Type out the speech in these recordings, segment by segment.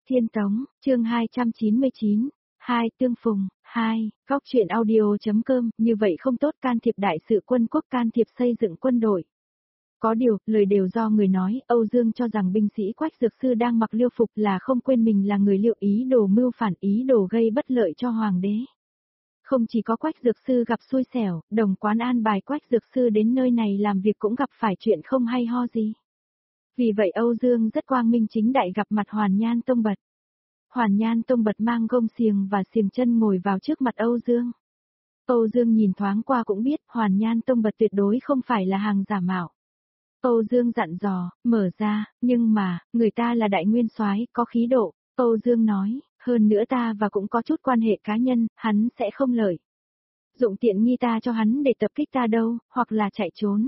Thiên Tống, chương 299, hai tương phùng, 2, góc truyện audio.com, như vậy không tốt, can thiệp đại sự quân quốc, can thiệp xây dựng quân đội. Có điều, lời đều do người nói, Âu Dương cho rằng binh sĩ Quách Dược Sư đang mặc liêu phục là không quên mình là người liệu ý đồ mưu phản, ý đồ gây bất lợi cho hoàng đế. Không chỉ có Quách Dược Sư gặp xui xẻo, đồng quán an bài Quách Dược Sư đến nơi này làm việc cũng gặp phải chuyện không hay ho gì. Vì vậy Âu Dương rất quang minh chính đại gặp mặt Hoàn Nhan Tông Bật. Hoàn Nhan Tông Bật mang gông xiềng và xiềng chân ngồi vào trước mặt Âu Dương. Âu Dương nhìn thoáng qua cũng biết Hoàn Nhan Tông Bật tuyệt đối không phải là hàng giả mạo. Âu Dương dặn dò, mở ra, nhưng mà, người ta là đại nguyên soái, có khí độ. Âu Dương nói, hơn nữa ta và cũng có chút quan hệ cá nhân, hắn sẽ không lợi dụng tiện nghi ta cho hắn để tập kích ta đâu, hoặc là chạy trốn.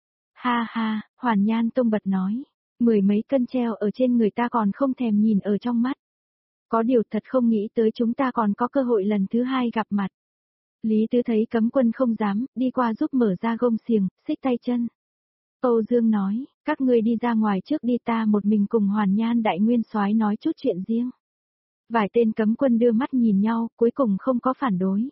Ha ha, Hoàn Nhan Tông Bật nói, 10 mấy cân treo ở trên người ta còn không thèm nhìn ở trong mắt. Có điều thật không nghĩ tới chúng ta còn có cơ hội lần thứ hai gặp mặt. Lý Tứ thấy cấm quân không dám, đi qua giúp mở ra gông xiềng, xích tay chân. Âu Dương nói, các ngươi đi ra ngoài trước đi, ta một mình cùng Hoàn Nhan đại nguyên soái nói chút chuyện riêng. Vài tên cấm quân đưa mắt nhìn nhau, cuối cùng không có phản đối.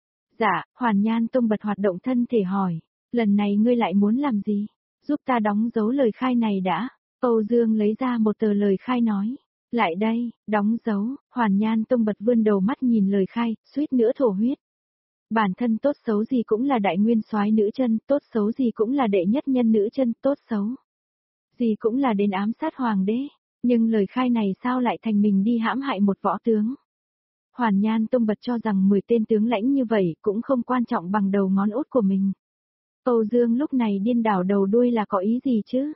Dạ, Hoàn Nhan Tông Bật hoạt động thân thể hỏi, lần này ngươi lại muốn làm gì? Giúp ta đóng dấu lời khai này đã. Âu Dương lấy ra một tờ lời khai nói. Lại đây, đóng dấu. Hoàn Nhan Tông Bật vươn đầu mắt nhìn lời khai, suýt nữa thổ huyết. Bản thân tốt xấu gì cũng là đại nguyên soái nữ chân, tốt xấu gì cũng là đệ nhất nhân nữ chân, tốt xấu gì cũng là đến ám sát hoàng đế. Nhưng lời khai này sao lại thành mình đi hãm hại một võ tướng? Hoàn Nhan Tông Bật cho rằng 10 tên tướng lãnh như vậy cũng không quan trọng bằng đầu ngón út của mình. Âu Dương lúc này điên đảo đầu đuôi là có ý gì chứ?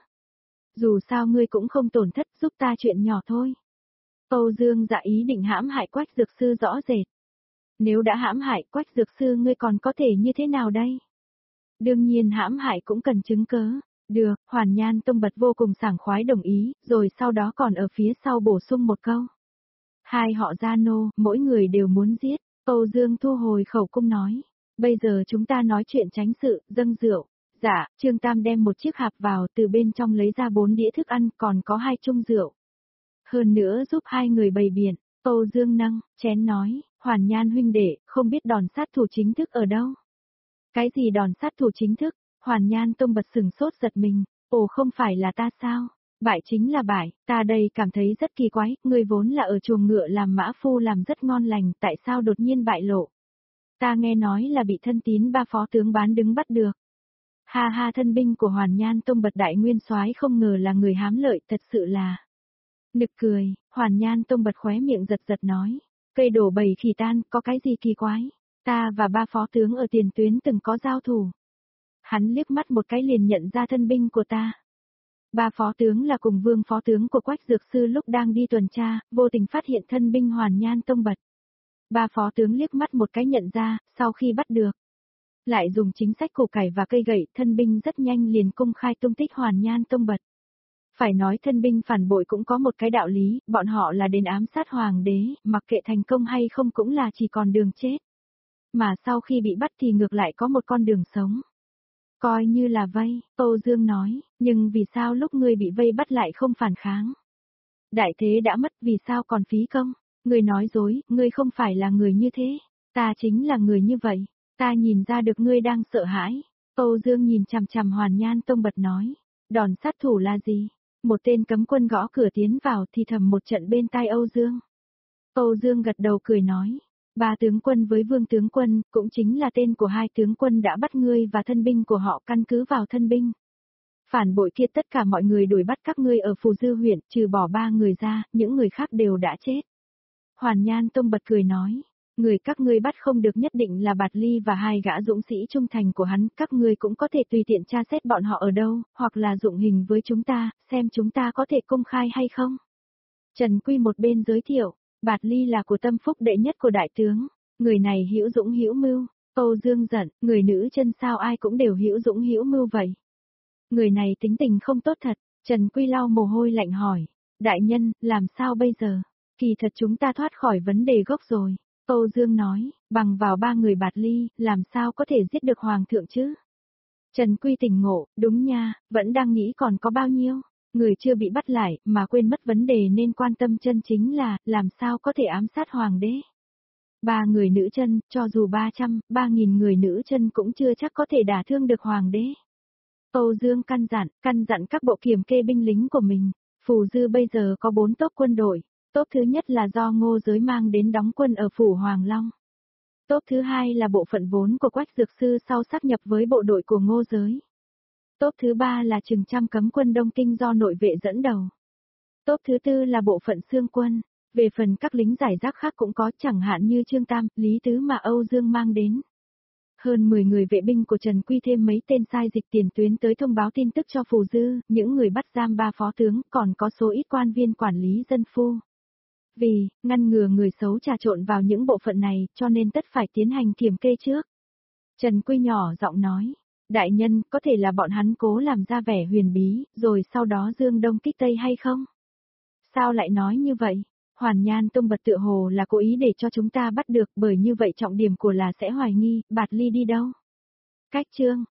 Dù sao ngươi cũng không tổn thất, giúp ta chuyện nhỏ thôi. Âu Dương dạ ý định hãm hại Quách Dược Sư rõ rệt. Nếu đã hãm hại Quách Dược Sư ngươi còn có thể như thế nào đây? Đương nhiên hãm hại cũng cần chứng cớ. Được, Hoàn Nhan Tông Bật vô cùng sảng khoái đồng ý, rồi sau đó còn ở phía sau bổ sung một câu. Hai họ Gia Nô, mỗi người đều muốn giết. Âu Dương thu hồi khẩu cung nói. Bây giờ chúng ta nói chuyện tránh sự, dâng rượu. Dạ, Trương Tam đem một chiếc hạp vào, từ bên trong lấy ra 4 đĩa thức ăn, còn có 2 chung rượu. Hơn nữa giúp hai người bày biện. Âu Dương nâng chén nói, Hoàn Nhan huynh đệ, không biết đòn sát thủ chính thức ở đâu? Cái gì đòn sát thủ chính thức? Hoàn Nhan Tông Bật sừng sốt giật mình. Ồ, không phải là ta sao? Bại chính là bại, ta đây cảm thấy rất kỳ quái, người vốn là ở chuồng ngựa làm mã phu làm rất ngon lành, tại sao đột nhiên bại lộ? Ta nghe nói là bị thân tín ba phó tướng bán đứng bắt được. Ha ha, thân binh của Hoàn Nhan Tông Bật đại nguyên soái không ngờ là người hám lợi, thật sự là nực cười. Hoàn Nhan Tông Bật khóe miệng giật giật nói, cây đổ bầy khỉ tan, có cái gì kỳ quái? Ta và ba phó tướng ở tiền tuyến từng có giao thủ. Hắn liếc mắt một cái liền nhận ra thân binh của ta. Ba phó tướng là cùng vương phó tướng của Quách Dược Sư lúc đang đi tuần tra, vô tình phát hiện thân binh Hoàn Nhan Tông Bật. Ba phó tướng liếc mắt một cái nhận ra, sau khi bắt được, lại dùng chính sách củ cải và cây gậy, thân binh rất nhanh liền công khai tung tích Hoàn Nhan Tông Bật. Phải nói thân binh phản bội cũng có một cái đạo lý, bọn họ là đến ám sát hoàng đế, mặc kệ thành công hay không cũng là chỉ còn đường chết. Mà sau khi bị bắt thì ngược lại có một con đường sống. Coi như là vây, Âu Dương nói, nhưng vì sao lúc ngươi bị vây bắt lại không phản kháng? Đại thế đã mất, vì sao còn phí công? Ngươi nói dối, ngươi không phải là người như thế. Ta chính là người như vậy. Ta nhìn ra được ngươi đang sợ hãi. Âu Dương nhìn chằm chằm Hoàn Nhan Tông Bật nói. Đòn sát thủ là gì? Một tên cấm quân gõ cửa tiến vào thì thầm một trận bên tai Âu Dương. Âu Dương gật đầu cười nói. Ba tướng quân với vương tướng quân, cũng chính là tên của hai tướng quân đã bắt ngươi và thân binh của họ, căn cứ vào thân binh phản bội kia tất cả mọi người đuổi bắt các ngươi ở Phù Dư huyện, trừ bỏ 3 người ra, những người khác đều đã chết. Hoàn Nhan Tông Bật cười nói, người các ngươi bắt không được nhất định là Bạt Ly và 2 gã dũng sĩ trung thành của hắn, các ngươi cũng có thể tùy tiện tra xét bọn họ ở đâu, hoặc là dụng hình với chúng ta, xem chúng ta có thể công khai hay không. Trần Quy một bên giới thiệu. Bạt Ly là của tâm phúc đệ nhất của đại tướng, người này hữu dũng hữu mưu. Âu Dương giận, người nữ chân sao ai cũng đều hữu dũng hữu mưu vậy? Người này tính tình không tốt thật. Trần Quy lau mồ hôi lạnh hỏi, đại nhân, làm sao bây giờ? Kỳ thật chúng ta thoát khỏi vấn đề gốc rồi. Âu Dương nói, bằng vào 3 người Bạt Ly, làm sao có thể giết được hoàng thượng chứ? Trần Quy tỉnh ngộ, đúng nha, vẫn đang nghĩ còn có bao nhiêu. Người chưa bị bắt lại, mà quên mất vấn đề nên quan tâm chân chính là, làm sao có thể ám sát hoàng đế. 3 người nữ chân, cho dù 300, 3.000 người nữ chân cũng chưa chắc có thể đả thương được hoàng đế. Âu Dương căn dặn các bộ kiểm kê binh lính của mình. Phù Dư bây giờ có 4 tốp quân đội. Tốp thứ nhất là do Ngô Giới mang đến đóng quân ở phủ Hoàng Long. Tốp thứ hai là bộ phận vốn của Quách Dược Sư sau sáp nhập với bộ đội của Ngô Giới. Tốp thứ ba là chừng trăm cấm quân Đông Kinh do nội vệ dẫn đầu. Tốp thứ tư là bộ phận xương quân. Về phần các lính giải rác khác cũng có, chẳng hạn như Trương Tam, Lý Tứ mà Âu Dương mang đến. Hơn 10 người vệ binh của Trần Quy thêm mấy tên sai dịch tiền tuyến tới thông báo tin tức cho Phù Dư, những người bắt giam 3 phó tướng, còn có số ít quan viên quản lý dân phu. Vì, ngăn ngừa người xấu trà trộn vào những bộ phận này, cho nên tất phải tiến hành kiểm kê trước. Trần Quy nhỏ giọng nói, đại nhân, có thể là bọn hắn cố làm ra vẻ huyền bí, rồi sau đó dương đông kích tây hay không? Sao lại nói như vậy? Hoàn Nhan Tông Bật tựa hồ là cố ý để cho chúng ta bắt được, bởi như vậy trọng điểm của là sẽ hoài nghi, Bạt Ly đi đâu? Cách chương